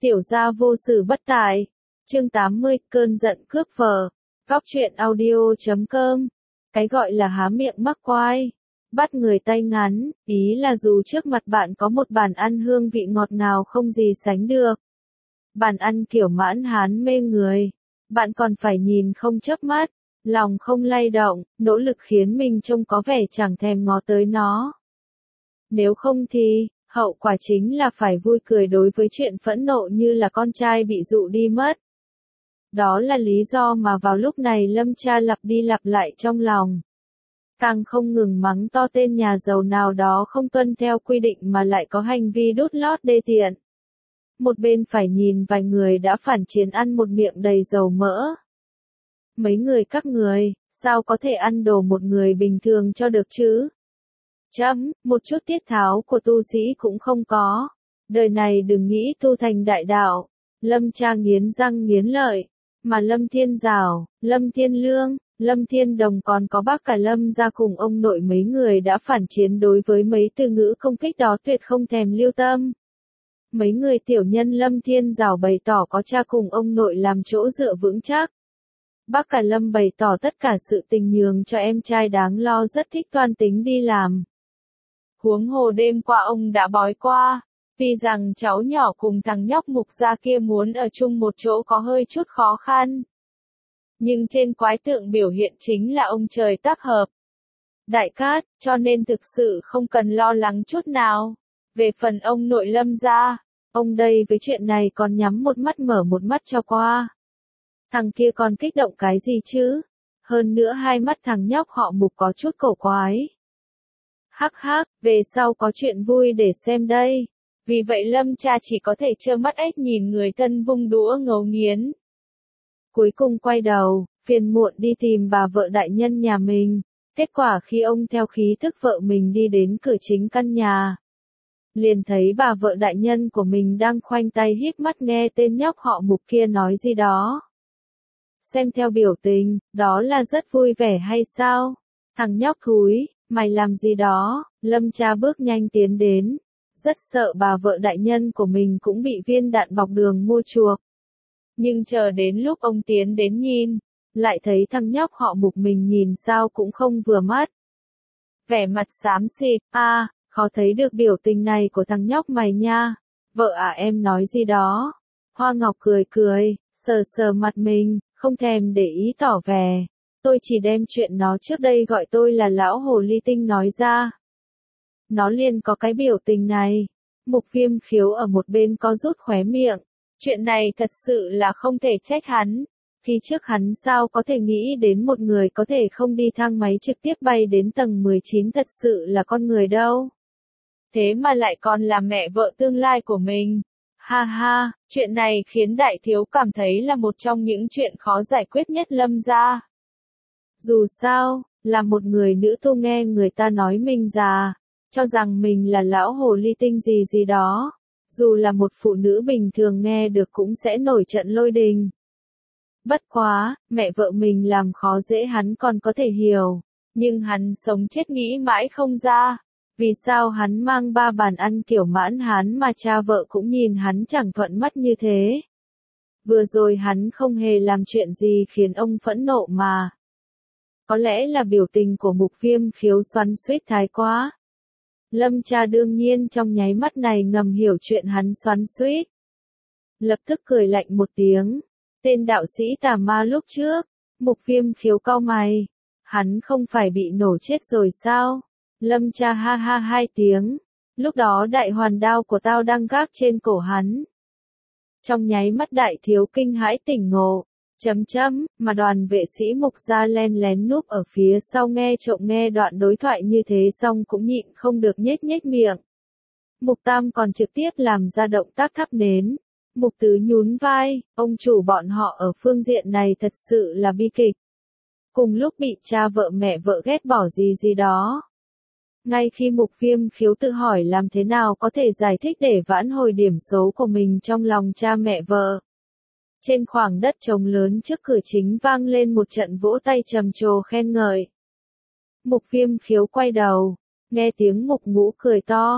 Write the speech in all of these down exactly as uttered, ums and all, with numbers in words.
Tiểu gia vô sự bất tài. Chương tám mươi, cơn giận cướp vợ. Góc truyện audio chấm com. Cái gọi là há miệng mắc quai, bắt người tay ngắn, ý là dù trước mặt bạn có một bàn ăn hương vị ngọt ngào không gì sánh được. Bàn ăn kiểu mãn hán mê người, bạn còn phải nhìn không chớp mắt, lòng không lay động, nỗ lực khiến mình trông có vẻ chẳng thèm ngó tới nó. Nếu không thì, hậu quả chính là phải vui cười đối với chuyện phẫn nộ như là con trai bị dụ đi mất. Đó là lý do mà vào lúc này Lâm Cha lặp đi lặp lại trong lòng. Càng không ngừng mắng to tên nhà giàu nào đó không tuân theo quy định mà lại có hành vi đút lót đê tiện. Một bên phải nhìn vài người đã phản chiến ăn một miệng đầy dầu mỡ. Mấy người các người, sao có thể ăn đồ một người bình thường cho được chứ? Chấm, một chút tiết tháo của tu sĩ cũng không có. Đời này đừng nghĩ tu thành đại đạo. Lâm Cha nghiến răng nghiến lợi. Mà Lâm Thiên Giảo, Lâm Thiên Lương, Lâm Thiên Đồng còn có bác cả Lâm gia cùng ông nội mấy người đã phản chiến đối với mấy từ ngữ công kích đó tuyệt không thèm lưu tâm. Mấy người tiểu nhân Lâm Thiên Giảo bày tỏ có cha cùng ông nội làm chỗ dựa vững chắc. Bác cả Lâm bày tỏ tất cả sự tình nhường cho em trai đáng lo rất thích toan tính đi làm. Huống hồ đêm qua ông đã bói qua. Vì rằng cháu nhỏ cùng thằng nhóc Mục gia kia muốn ở chung một chỗ có hơi chút khó khăn. Nhưng trên quái tượng biểu hiện chính là ông trời tác hợp. Đại cát, cho nên thực sự không cần lo lắng chút nào. Về phần ông nội Lâm gia, ông đây với chuyện này còn nhắm một mắt mở một mắt cho qua. Thằng kia còn kích động cái gì chứ? Hơn nữa hai mắt thằng nhóc họ Mục có chút cổ quái. Hắc hắc, về sau có chuyện vui để xem đây. Vì vậy Lâm Cha chỉ có thể trơ mắt ếch nhìn người thân vung đũa ngấu nghiến. Cuối cùng quay đầu, phiền muộn đi tìm bà vợ đại nhân nhà mình. Kết quả khi ông theo khí thức vợ mình đi đến cửa chính căn nhà, liền thấy bà vợ đại nhân của mình đang khoanh tay híp mắt nghe tên nhóc họ Mục kia nói gì đó. Xem theo biểu tình, đó là rất vui vẻ hay sao? Thằng nhóc thúi, mày làm gì đó? Lâm Cha bước nhanh tiến đến. Rất sợ bà vợ đại nhân của mình cũng bị viên đạn bọc đường mua chuộc. Nhưng chờ đến lúc ông tiến đến nhìn, lại thấy thằng nhóc họ Mục mình nhìn sao cũng không vừa mắt. Vẻ mặt xám xịt, a, à, khó thấy được biểu tình này của thằng nhóc mày nha. Vợ à em nói gì đó? Hoa Ngọc cười cười, sờ sờ mặt mình, không thèm để ý tỏ vẻ. Tôi chỉ đem chuyện nó trước đây gọi tôi là lão hồ ly tinh nói ra. Nó liền có cái biểu tình này. Mục Viêm Khiếu ở một bên có rút khóe miệng. Chuyện này thật sự là không thể trách hắn. Khi trước hắn sao có thể nghĩ đến một người có thể không đi thang máy trực tiếp bay đến tầng mười chín thật sự là con người đâu. Thế mà lại còn là mẹ vợ tương lai của mình. Ha ha, chuyện này khiến đại thiếu cảm thấy là một trong những chuyện khó giải quyết nhất Lâm gia. Dù sao, là một người nữ tu nghe người ta nói mình già. Cho rằng mình là lão hồ ly tinh gì gì đó, dù là một phụ nữ bình thường nghe được cũng sẽ nổi trận lôi đình. Bất quá, mẹ vợ mình làm khó dễ hắn còn có thể hiểu, nhưng hắn sống chết nghĩ mãi không ra, vì sao hắn mang ba bàn ăn kiểu mãn hán mà cha vợ cũng nhìn hắn chẳng thuận mắt như thế. Vừa rồi hắn không hề làm chuyện gì khiến ông phẫn nộ mà. Có lẽ là biểu tình của Mục Viêm Khiếu xoắn xuýt thái quá. Lâm Cha đương nhiên trong nháy mắt này ngầm hiểu chuyện hắn xoắn xuýt. Lập tức cười lạnh một tiếng. Tên đạo sĩ tà ma lúc trước. Mục Viêm Khiếu cau mày. Hắn không phải bị nổ chết rồi sao? Lâm Cha ha ha hai tiếng. Lúc đó đại hoàn đao của tao đang gác trên cổ hắn. Trong nháy mắt đại thiếu kinh hãi tỉnh ngộ. Chấm chấm, mà đoàn vệ sĩ Mục gia len lén núp ở phía sau nghe trộm nghe đoạn đối thoại như thế xong cũng nhịn không được nhếch nhếch miệng. Mục Tam còn trực tiếp làm ra động tác thắp nến. Mục Tứ nhún vai, ông chủ bọn họ ở phương diện này thật sự là bi kịch. Cùng lúc bị cha vợ mẹ vợ ghét bỏ gì gì đó. Ngay khi Mục Viêm Khiếu tự hỏi làm thế nào có thể giải thích để vãn hồi điểm số của mình trong lòng cha mẹ vợ. Trên khoảng đất trống lớn trước cửa chính vang lên một trận vỗ tay trầm trồ khen ngợi. Mục Viêm Khiếu quay đầu, nghe tiếng Mục Ngũ cười to.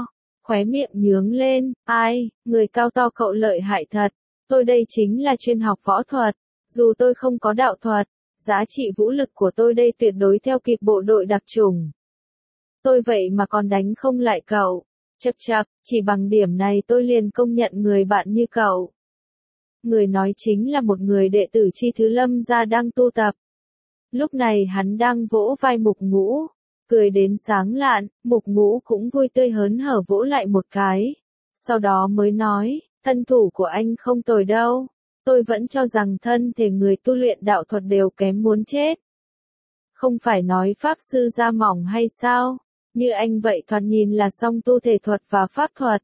Khóe miệng nhướng lên, ai, người cao to cậu lợi hại thật, tôi đây chính là chuyên học võ thuật, dù tôi không có đạo thuật, giá trị vũ lực của tôi đây tuyệt đối theo kịp bộ đội đặc chủng. Tôi vậy mà còn đánh không lại cậu, chậc chậc, chỉ bằng điểm này tôi liền công nhận người bạn như cậu. Người nói chính là một người đệ tử Chi Thứ Lâm gia đang tu tập. Lúc này hắn đang vỗ vai Mục Ngũ, cười đến sáng lạn, Mục Ngũ cũng vui tươi hớn hở vỗ lại một cái. Sau đó mới nói, thân thủ của anh không tồi đâu. Tôi vẫn cho rằng thân thể người tu luyện đạo thuật đều kém muốn chết. Không phải nói pháp sư da mỏng hay sao? Như anh vậy thoạt nhìn là song tu thể thuật và pháp thuật.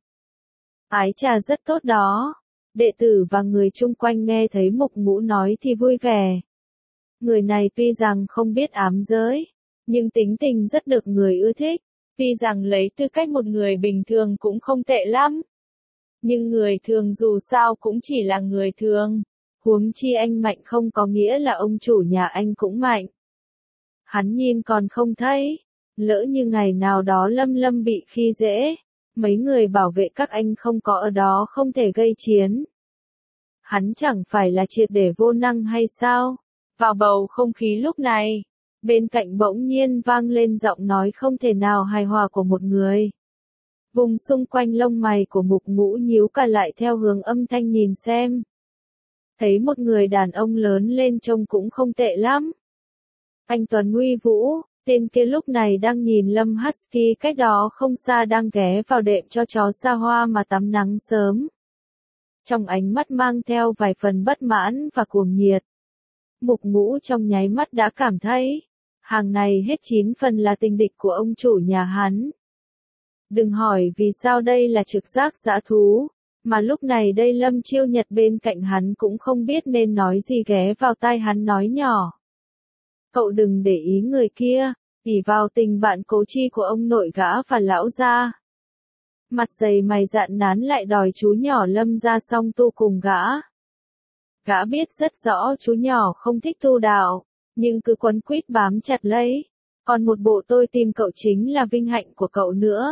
Ái trà rất tốt đó. Đệ tử và người chung quanh nghe thấy Mục Ngũ nói thì vui vẻ. Người này tuy rằng không biết ám giới, nhưng tính tình rất được người ưa thích. Tuy rằng lấy tư cách một người bình thường cũng không tệ lắm. Nhưng người thường dù sao cũng chỉ là người thường. Huống chi anh mạnh không có nghĩa là ông chủ nhà anh cũng mạnh. Hắn nhìn còn không thấy. Lỡ như ngày nào đó Lâm Lâm bị khi dễ. Mấy người bảo vệ các anh không có ở đó không thể gây chiến. Hắn chẳng phải là triệt để vô năng hay sao? Vào bầu không khí lúc này, bên cạnh bỗng nhiên vang lên giọng nói không thể nào hài hòa của một người. Vùng xung quanh lông mày của Mục Ngũ nhíu cả lại theo hướng âm thanh nhìn xem. Thấy một người đàn ông lớn lên trông cũng không tệ lắm. Anh Tuấn uy vũ, tên kia lúc này đang nhìn Lâm Husky cách đó không xa đang ghé vào đệm cho chó xa hoa mà tắm nắng sớm. Trong ánh mắt mang theo vài phần bất mãn và cuồng nhiệt. Mục Ngũ trong nháy mắt đã cảm thấy, hàng này hết chín phần là tình địch của ông chủ nhà hắn. Đừng hỏi vì sao đây là trực giác dã thú, mà lúc này đây Lâm Chiêu Nhật bên cạnh hắn cũng không biết nên nói gì ghé vào tai hắn nói nhỏ. Cậu đừng để ý người kia, ỷ vào tình bạn cố chi của ông nội gã và lão gia. Mặt dày mày dạn nán lại đòi chú nhỏ Lâm ra song tu cùng gã. Gã biết rất rõ chú nhỏ không thích tu đạo, nhưng cứ quấn quýt bám chặt lấy. Còn một bộ tôi tìm cậu chính là vinh hạnh của cậu nữa.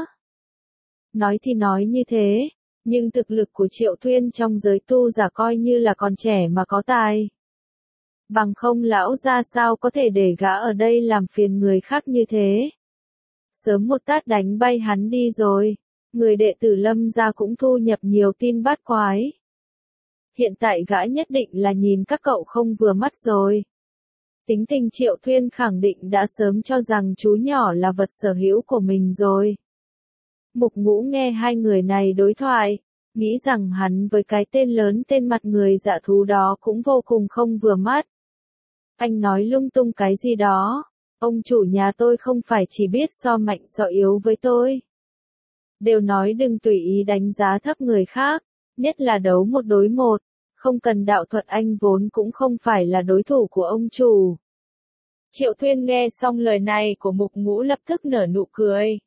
Nói thì nói như thế, nhưng thực lực của Triệu Thuyên trong giới tu giả coi như là còn trẻ mà có tài. Bằng không lão ra sao có thể để gã ở đây làm phiền người khác như thế. Sớm một tát đánh bay hắn đi rồi, người đệ tử Lâm gia cũng thu nhập nhiều tin bát quái. Hiện tại gã nhất định là nhìn các cậu không vừa mắt rồi. Tính tình Triệu Thuyên khẳng định đã sớm cho rằng chú nhỏ là vật sở hữu của mình rồi. Mục Ngũ nghe hai người này đối thoại, nghĩ rằng hắn với cái tên lớn tên mặt người dạ thú đó cũng vô cùng không vừa mắt. Anh nói lung tung cái gì đó, ông chủ nhà tôi không phải chỉ biết so mạnh so yếu với tôi. Đều nói đừng tùy ý đánh giá thấp người khác, nhất là đấu một đối một, không cần đạo thuật anh vốn cũng không phải là đối thủ của ông chủ. Triệu Thuyên nghe xong lời này của Mục Ngũ lập tức nở nụ cười.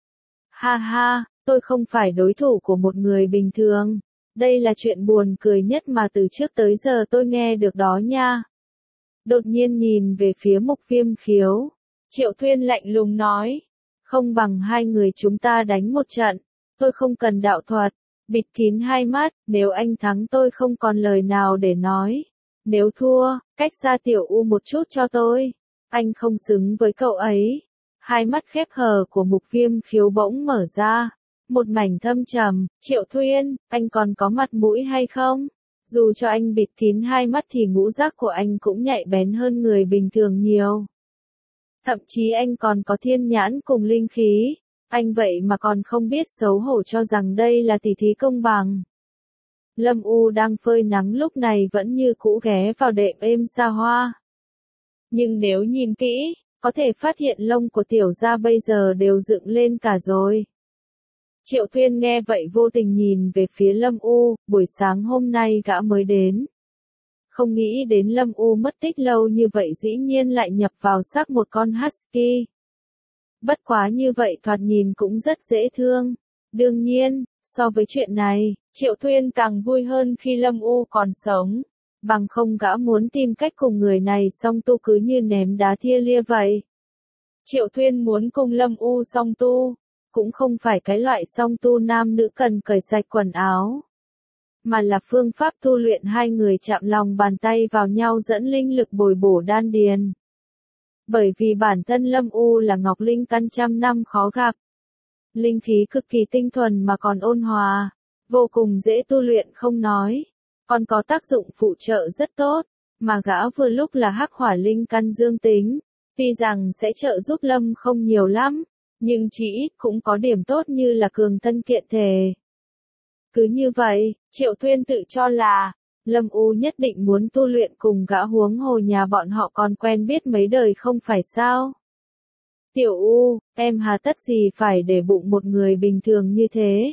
Ha ha, tôi không phải đối thủ của một người bình thường. Đây là chuyện buồn cười nhất mà từ trước tới giờ tôi nghe được đó nha. Đột nhiên nhìn về phía Mục Viêm Khiếu. Triệu Thuyên lạnh lùng nói. Không bằng hai người chúng ta đánh một trận. Tôi không cần đạo thuật. Bịt kín hai mắt, nếu anh thắng tôi không còn lời nào để nói. Nếu thua, cách xa Tiểu U một chút cho tôi. Anh không xứng với cậu ấy. Hai mắt khép hờ của Mục Viêm Khiếu bỗng mở ra. Một mảnh thâm trầm, Triệu Thuyên, anh còn có mặt mũi hay không? Dù cho anh bịt kín hai mắt thì ngũ giác của anh cũng nhạy bén hơn người bình thường nhiều. Thậm chí anh còn có thiên nhãn cùng linh khí. Anh vậy mà còn không biết xấu hổ cho rằng đây là tỷ thí công bằng. Lâm U đang phơi nắng lúc này vẫn như cũ ghé vào đệm êm xa hoa. Nhưng nếu nhìn kỹ, có thể phát hiện lông của tiểu gia bây giờ đều dựng lên cả rồi. Triệu Thuyên nghe vậy vô tình nhìn về phía Lâm U, buổi sáng hôm nay gã mới đến. Không nghĩ đến Lâm U mất tích lâu như vậy dĩ nhiên lại nhập vào xác một con husky. Bất quá như vậy thoạt nhìn cũng rất dễ thương. Đương nhiên, so với chuyện này, Triệu Thuyên càng vui hơn khi Lâm U còn sống. Bằng không gã muốn tìm cách cùng người này song tu cứ như ném đá thia lia vậy. Triệu Thuyên muốn cùng Lâm U song tu. cũng không phải cái loại song tu nam nữ cần cởi sạch quần áo, mà là phương pháp tu luyện hai người chạm lòng bàn tay vào nhau dẫn linh lực bồi bổ đan điền. Bởi vì bản thân Lâm U là ngọc linh căn trăm năm khó gặp. Linh khí cực kỳ tinh thuần mà còn ôn hòa, vô cùng dễ tu luyện không nói, còn có tác dụng phụ trợ rất tốt, mà gã vừa lúc là hắc hỏa linh căn dương tính, tuy rằng sẽ trợ giúp Lâm không nhiều lắm, nhưng chỉ ít cũng có điểm tốt như là cường thân kiện thể. Cứ như vậy, Triệu Thuyên tự cho là, Lâm U nhất định muốn tu luyện cùng gã, huống hồ nhà bọn họ còn quen biết mấy đời không phải sao. Tiểu U, em hà tất gì phải để bụng một người bình thường như thế.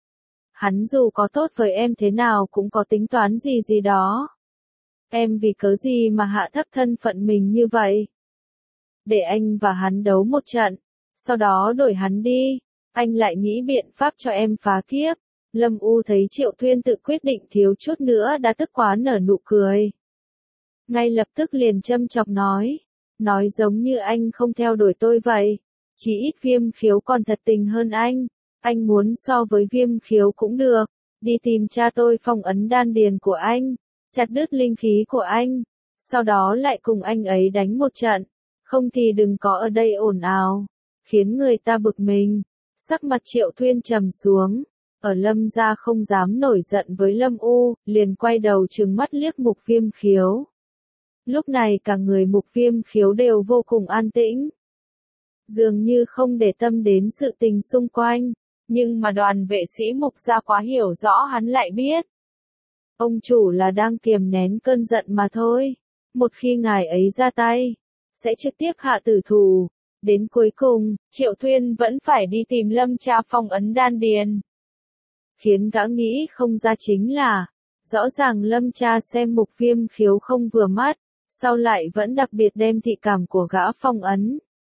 Hắn dù có tốt với em thế nào cũng có tính toán gì gì đó. Em vì cớ gì mà hạ thấp thân phận mình như vậy? Để anh và hắn đấu một trận, sau đó đổi hắn đi, anh lại nghĩ biện pháp cho em phá kiếp. Lâm U thấy Triệu Thuyên tự quyết định thiếu chút nữa đã tức quá nở nụ cười. Ngay lập tức liền châm chọc nói, nói giống như anh không theo đuổi tôi vậy, chỉ ít Viêm Khiếu còn thật tình hơn anh, anh muốn so với Viêm Khiếu cũng được, đi tìm cha tôi phong ấn đan điền của anh, chặt đứt linh khí của anh, sau đó lại cùng anh ấy đánh một trận, không thì đừng có ở đây ồn ào, khiến người ta bực mình. Sắc mặt Triệu Thuyên trầm xuống. Ở Lâm gia không dám nổi giận với Lâm U, liền quay đầu trừng mắt liếc Mục Viêm Khiếu. Lúc này cả người Mục Viêm Khiếu đều vô cùng an tĩnh. Dường như không để tâm đến sự tình xung quanh, nhưng mà đoàn vệ sĩ Mục gia quá hiểu rõ hắn lại biết. Ông chủ là đang kiềm nén cơn giận mà thôi, một khi ngài ấy ra tay, sẽ trực tiếp hạ tử thủ. Đến cuối cùng, Triệu Thuyên vẫn phải đi tìm Lâm cha phong ấn đan điền. Khiến gã nghĩ không ra chính là, rõ ràng Lâm cha xem Mục Viêm Khiếu không vừa mắt, sau lại vẫn đặc biệt đem thị cảm của gã phong ấn.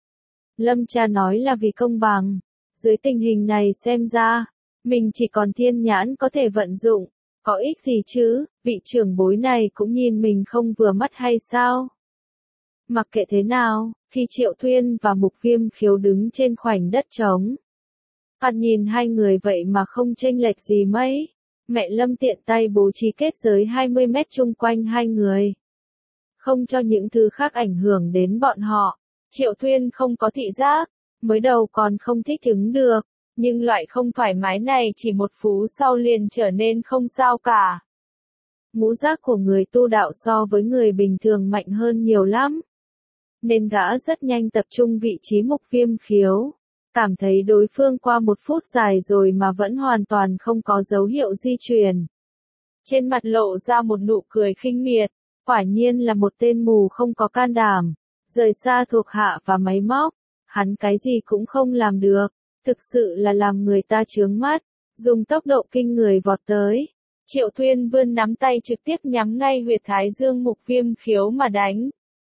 Lâm cha nói là vì công bằng, dưới tình hình này xem ra, mình chỉ còn thiên nhãn có thể vận dụng, có ích gì chứ, vị trưởng bối này cũng nhìn mình không vừa mắt hay sao? Mặc kệ thế nào, khi Triệu Thuyên và Mục Viêm Khiếu đứng trên khoảnh đất trống, Phạt nhìn hai người vậy mà không chênh lệch gì mấy. Mẹ Lâm tiện tay bố trí kết giới hai mươi mét chung quanh hai người. Không cho những thứ khác ảnh hưởng đến bọn họ. Triệu Thuyên không có thị giác, mới đầu còn không thích ứng được, nhưng loại không thoải mái này chỉ một phút sau liền trở nên không sao cả. Ngũ giác của người tu đạo so với người bình thường mạnh hơn nhiều lắm. Nên gã rất nhanh tập trung vị trí Mục Viêm Khiếu. Cảm thấy đối phương qua một phút dài rồi mà vẫn hoàn toàn không có dấu hiệu di chuyển. Trên mặt lộ ra một nụ cười khinh miệt, quả nhiên là một tên mù không có can đảm, rời xa thuộc hạ và máy móc, hắn cái gì cũng không làm được, thực sự là làm người ta chướng mắt, dùng tốc độ kinh người vọt tới. Triệu Thuyên vươn nắm tay trực tiếp nhắm ngay huyệt thái dương Mục Viêm Khiếu mà đánh.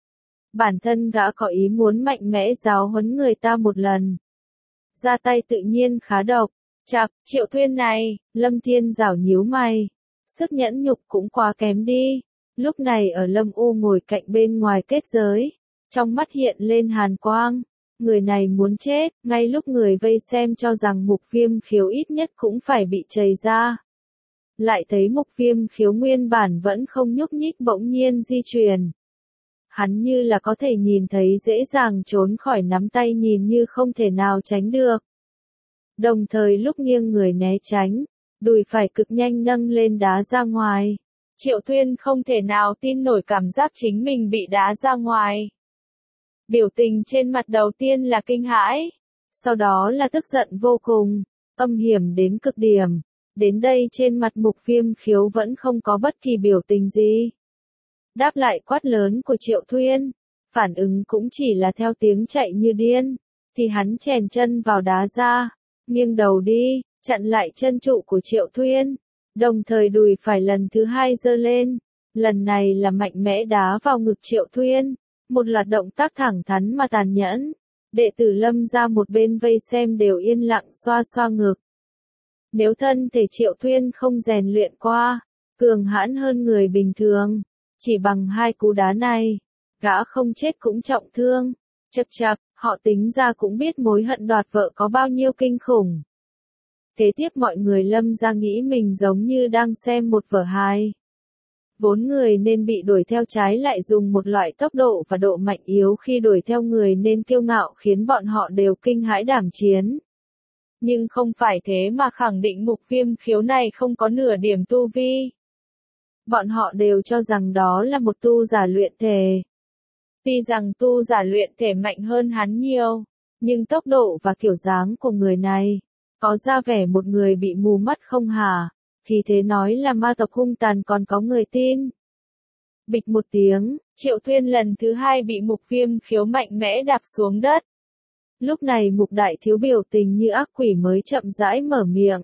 Bản thân gã có ý muốn mạnh mẽ giáo huấn người ta một lần. Ra tay tự nhiên khá độc, chạc, Triệu Thuyên này, Lâm Thiên Giảo nhíu mày, sức nhẫn nhục cũng quá kém đi. Lúc này ở Lâm U ngồi cạnh bên ngoài kết giới, trong mắt hiện lên hàn quang, người này muốn chết, ngay lúc người vây xem cho rằng Mục Viêm Khiếu ít nhất cũng phải bị chày ra. Lại thấy Mục Viêm Khiếu nguyên bản vẫn không nhúc nhích bỗng nhiên di chuyển. Hắn như là có thể nhìn thấy dễ dàng trốn khỏi nắm tay nhìn như không thể nào tránh được. Đồng thời lúc nghiêng người né tránh, đùi phải cực nhanh nâng lên đá ra ngoài. Triệu Thuyên không thể nào tin nổi cảm giác chính mình bị đá ra ngoài. Biểu tình trên mặt đầu tiên là kinh hãi, sau đó là tức giận vô cùng, âm hiểm đến cực điểm. Đến đây trên mặt Mục Viêm Khiếu vẫn không có bất kỳ biểu tình gì. Đáp lại quát lớn của Triệu Thuyên, phản ứng cũng chỉ là theo tiếng chạy như điên, thì hắn chèn chân vào đá ra, nghiêng đầu đi, chặn lại chân trụ của Triệu Thuyên, đồng thời đùi phải lần thứ hai giơ lên, lần này là mạnh mẽ đá vào ngực Triệu Thuyên, một loạt động tác thẳng thắn mà tàn nhẫn. Đệ tử Lâm ra một bên vây xem đều yên lặng xoa xoa ngực. Nếu thân thể Triệu Thuyên không rèn luyện qua, cường hãn hơn người bình thường, chỉ bằng hai cú đá này, gã không chết cũng trọng thương, Chậc chậc, họ tính ra cũng biết mối hận đoạt vợ có bao nhiêu kinh khủng. Kế tiếp mọi người Lâm ra nghĩ mình giống như đang xem một vở hài. Vốn người nên bị đuổi theo trái lại dùng một loại tốc độ và độ mạnh yếu khi đuổi theo người nên kiêu ngạo khiến bọn họ đều kinh hãi đảm chiến. Nhưng không phải thế mà khẳng định Mục Viêm Khiếu này không có nửa điểm tu vi. Bọn họ đều cho rằng đó là một tu giả luyện thể. Tuy rằng tu giả luyện thể mạnh hơn hắn nhiều, nhưng tốc độ và kiểu dáng của người này, có ra vẻ một người bị mù mắt không hả, thì thế nói là ma tộc hung tàn còn có người tin. Bịch một tiếng, Triệu Thuyên lần thứ hai bị Mục Viêm Khiếu mạnh mẽ đạp xuống đất. Lúc này Mục Đại Thiếu biểu tình như ác quỷ mới chậm rãi mở miệng.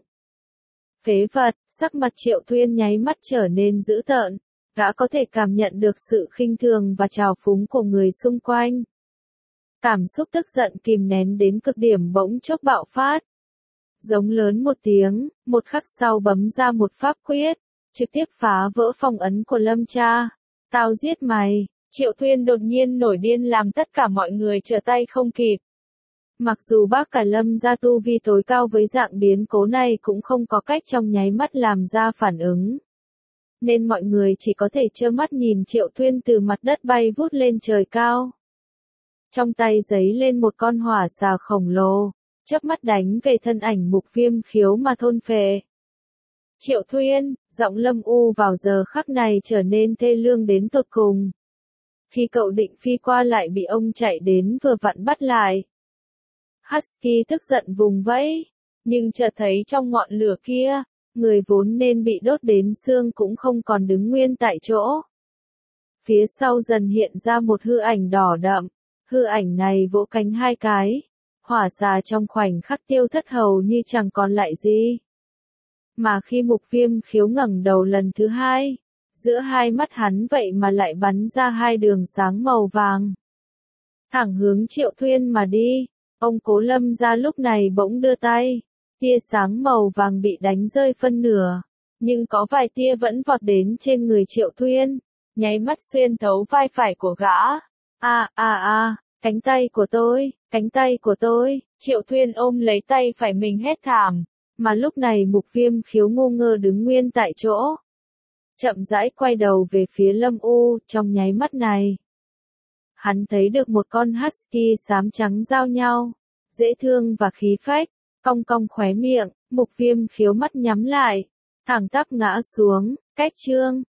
Phế vật, sắc mặt Triệu Thuyên nháy mắt trở nên dữ tợn, gã có thể cảm nhận được sự khinh thường và trào phúng của người xung quanh. Cảm xúc tức giận kìm nén đến cực điểm bỗng chốc bạo phát. Giống lớn một tiếng, một khắc sau bấm ra một pháp quyết, trực tiếp phá vỡ phong ấn của Lâm cha. Tao giết mày, Triệu Thuyên đột nhiên nổi điên làm tất cả mọi người trở tay không kịp. Mặc dù bác cả Lâm gia tu vi tối cao với dạng biến cố này cũng không có cách trong nháy mắt làm ra phản ứng. Nên mọi người chỉ có thể trơ mắt nhìn Triệu Thuyên từ mặt đất bay vút lên trời cao. Trong tay giấy lên một con hỏa xà khổng lồ, chớp mắt đánh về thân ảnh Mục Viêm Khiếu mà thôn phệ. Triệu Thuyên, giọng Lâm U vào giờ khắc này trở nên thê lương đến tột cùng. Khi cậu định phi qua lại bị ông chạy đến vừa vặn bắt lại. Husky tức giận vùng vẫy, nhưng chợt thấy trong ngọn lửa kia, người vốn nên bị đốt đến xương cũng không còn đứng nguyên tại chỗ. Phía sau dần hiện ra một hư ảnh đỏ đậm, hư ảnh này vỗ cánh hai cái, hỏa xà trong khoảnh khắc tiêu thất hầu như chẳng còn lại gì. Mà khi Mục Viêm Khiếu ngẩng đầu lần thứ hai, giữa hai mắt hắn vậy mà lại bắn ra hai đường sáng màu vàng. Thẳng hướng Triệu Thuyên mà đi, ông Cố Lâm ra lúc này bỗng đưa tay, tia sáng màu vàng bị đánh rơi phân nửa, nhưng có vài tia vẫn vọt đến trên người Triệu Thuyên, nháy mắt xuyên thấu vai phải của gã. A a a, cánh tay của tôi, cánh tay của tôi, Triệu Thuyên ôm lấy tay phải mình hét thảm, mà lúc này Mục Viêm Khiếu ngu ngơ đứng nguyên tại chỗ. Chậm rãi quay đầu về phía Lâm U, trong nháy mắt này. Hắn thấy được một con husky xám trắng giao nhau, dễ thương và khí phách, cong cong khóe miệng, Mục Viêm Khiếu mắt nhắm lại, thẳng tắp ngã xuống, cách chương.